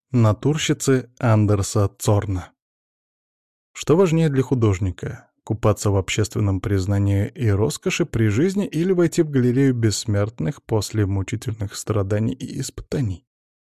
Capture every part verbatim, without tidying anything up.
Натурщицы Андерса Цорна. Что важнее для художника — купаться в общественном признании и роскоши при жизни или войти в галерею бессмертных после мучительных страданий и испытаний?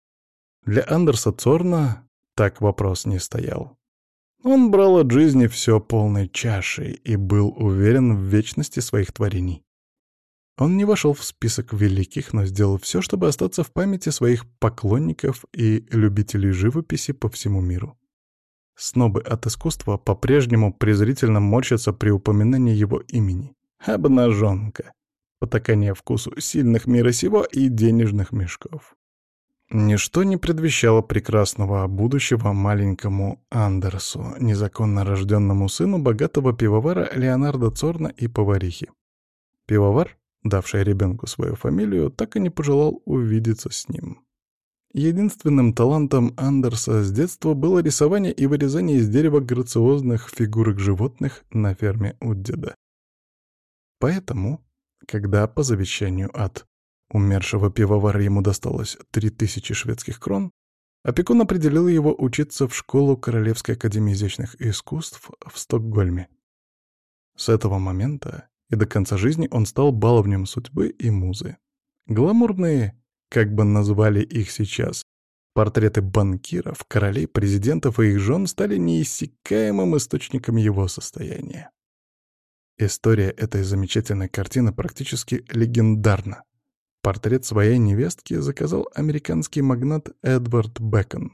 Для Андерса Цорна так вопрос не стоял. Он брал от жизни все полной чашей и был уверен в вечности своих творений. Он не вошел в список великих, но сделал все, чтобы остаться в памяти своих поклонников и любителей живописи по всему миру. Снобы от искусства по-прежнему презрительно морщатся при упоминании его имени. Обнаженка. Потакание вкусу сильных мира сего и денежных мешков. Ничто не предвещало прекрасного будущего маленькому Андерсу, незаконно рожденному сыну богатого пивовара Леонардо Цорна и поварихи. Пивовар, давший ребенку свою фамилию, так и не пожелал увидеться с ним. Единственным талантом Андерса с детства было рисование и вырезание из дерева грациозных фигурок животных на ферме у деда. Поэтому, когда по завещанию от умершего пивовара ему досталось три тысячи шведских крон, опекун определил его учиться в школу Королевской академии изящных искусств в Стокгольме. С этого момента и до конца жизни он стал баловнем судьбы и музы. Гламурные, как бы назвали их сейчас, портреты банкиров, королей, президентов и их жен стали неиссякаемым источником его состояния. История этой замечательной картины практически легендарна. Портрет своей невестки заказал американский магнат Эдвард Бэкон.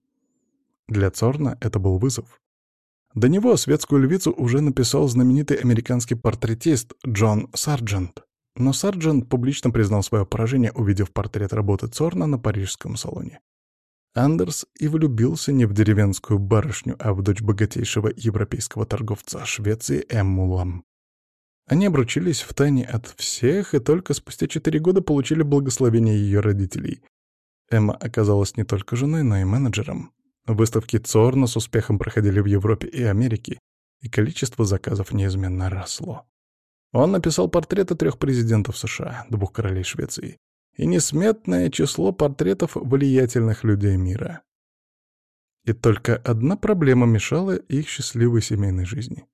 Для Цорна это был вызов. До него светскую львицу уже написал знаменитый американский портретист Джон Сарджент. Но Сарджент публично признал свое поражение, увидев портрет работы Цорна на парижском салоне. Андерс и влюбился не в деревенскую барышню, а в дочь богатейшего европейского торговца Швеции Эмму Лам. Они обручились втайне от всех и только спустя четыре года получили благословение ее родителей. Эмма оказалась не только женой, но и менеджером. Выставки Цорна с успехом проходили в Европе и Америке, и количество заказов неизменно росло. Он написал портреты трех президентов США, двух королей Швеции, и несметное число портретов влиятельных людей мира. И только одна проблема мешала их счастливой семейной жизни.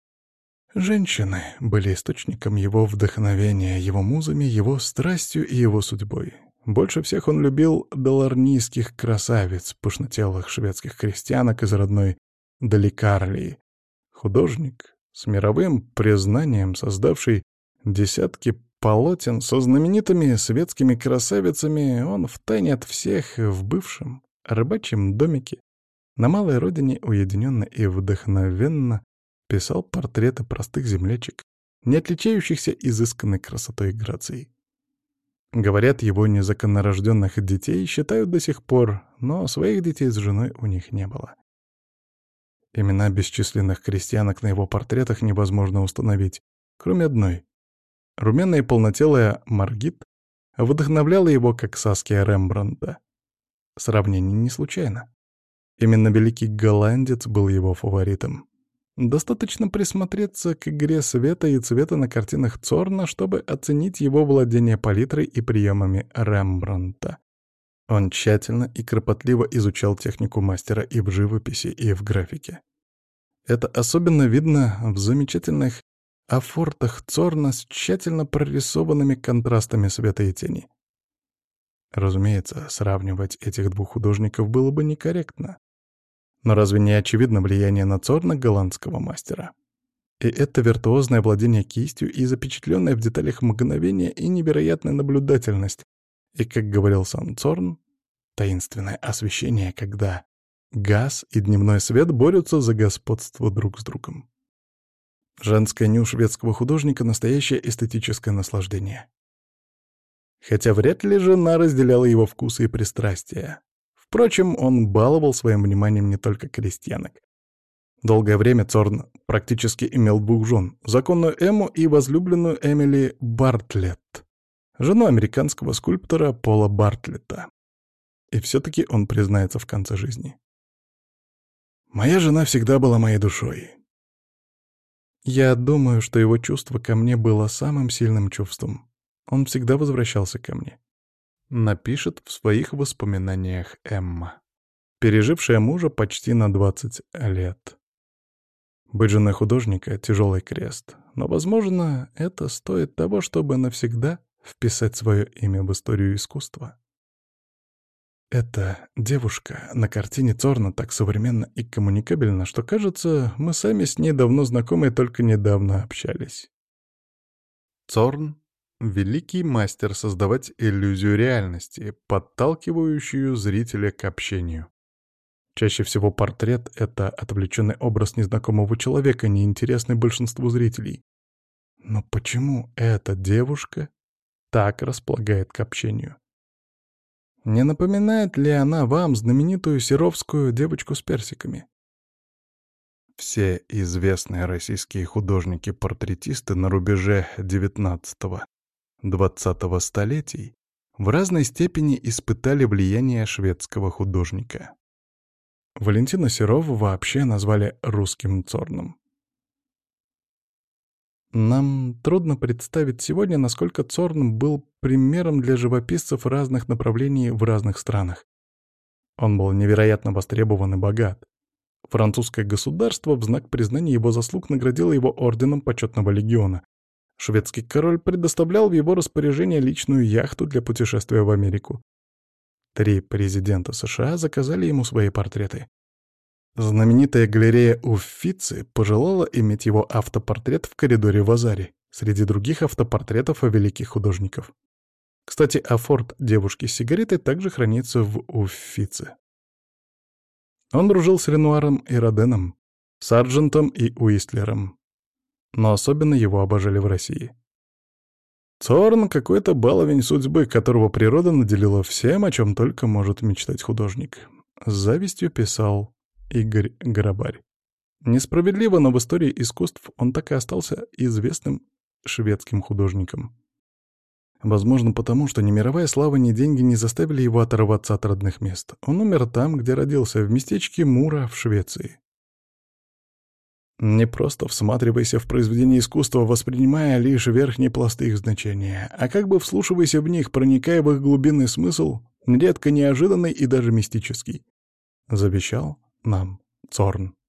Женщины были источником его вдохновения, его музами, его страстью и его судьбой. Больше всех он любил даларнийских красавиц, пышнотелых шведских крестьянок из родной Даликарлии. Художник, с мировым признанием создавший десятки полотен со знаменитыми светскими красавицами, он втайне от всех в бывшем рыбачьем домике на малой родине уединенно и вдохновенно писал портреты простых землячек, не отличающихся изысканной красотой и грацией. Говорят, его незаконнорожденных детей считают до сих пор, но своих детей с женой у них не было. Имена бесчисленных крестьянок на его портретах невозможно установить, кроме одной. Румяная и полнотелая Маргит вдохновляла его, как Саския Рембрандта. Сравнение не случайно. Именно великий голландец был его фаворитом. Достаточно присмотреться к игре света и цвета на картинах Цорна, чтобы оценить его владение палитрой и приемами Рембрандта. Он тщательно и кропотливо изучал технику мастера и в живописи, и в графике. Это особенно видно в замечательных афортах Цорна с тщательно прорисованными контрастами света и тени. Разумеется, сравнивать этих двух художников было бы некорректно. Но разве не очевидно влияние на Цорна голландского мастера? И это виртуозное владение кистью и запечатленное в деталях мгновение и невероятная наблюдательность. И, как говорил сам Цорн, таинственное освещение, когда газ и дневной свет борются за господство друг с другом. Женская ню шведского художника — настоящее эстетическое наслаждение. Хотя вряд ли жена разделяла его вкусы и пристрастия. Впрочем, он баловал своим вниманием не только крестьянок. Долгое время Цорн практически имел двух жен — законную Эмму и возлюбленную Эмили Бартлетт, жену американского скульптора Пола Бартлетта. И все-таки он признается в конце жизни: «Моя жена всегда была моей душой». Я думаю, что его чувство ко мне было самым сильным чувством. Он всегда возвращался ко мне. Напишет в своих воспоминаниях Эмма. пережившая мужа почти на двадцать лет. Быть женой художника — тяжелый крест, но, возможно, это стоит того, чтобы навсегда вписать свое имя в историю искусства. Эта девушка на картине Цорна так современна и коммуникабельна, что, кажется, мы сами с ней давно знакомы и только недавно общались. Цорн — великий мастер создавать иллюзию реальности, подталкивающую зрителя к общению. Чаще всего портрет — это отвлеченный образ незнакомого человека, неинтересный большинству зрителей. Но почему эта девушка так располагает к общению? Не напоминает ли она вам знаменитую серовскую девочку с персиками? Все известные российские художники-портретисты на рубеже девятнадцатого-двадцатого столетий в разной степени испытали влияние шведского художника. Валентина Серова вообще назвали русским Цорном. Нам трудно представить сегодня, насколько Цорн был примером для живописцев разных направлений в разных странах. Он был невероятно востребован и богат. Французское государство в знак признания его заслуг наградило его орденом почетного легиона. Шведский король предоставлял в его распоряжение личную яхту для путешествия в Америку. Три президента США заказали ему свои портреты. Знаменитая галерея Уффици пожелала иметь его автопортрет в коридоре Вазари, среди других автопортретов великих художников. Кстати, афорт девушки с сигаретой также хранится в Уффици. Он дружил с Ренуаром и Роденом, Сарджентом и Уистлером. Но особенно его обожали в России. Цорн — какой-то баловень судьбы, которого природа наделила всем, о чем только может мечтать художник. С завистью писал Игорь Горобарь. Несправедливо, но в истории искусств он так и остался известным шведским художником. Возможно, потому что ни мировая слава, ни деньги не заставили его оторваться от родных мест. Он умер там, где родился, в местечке Мура в Швеции. Не просто всматривайся в произведения искусства, воспринимая лишь верхние пласты их значения, а как бы вслушивайся в них, проникая в их глубинный смысл, нередко неожиданный и даже мистический. Завещал нам Цорн.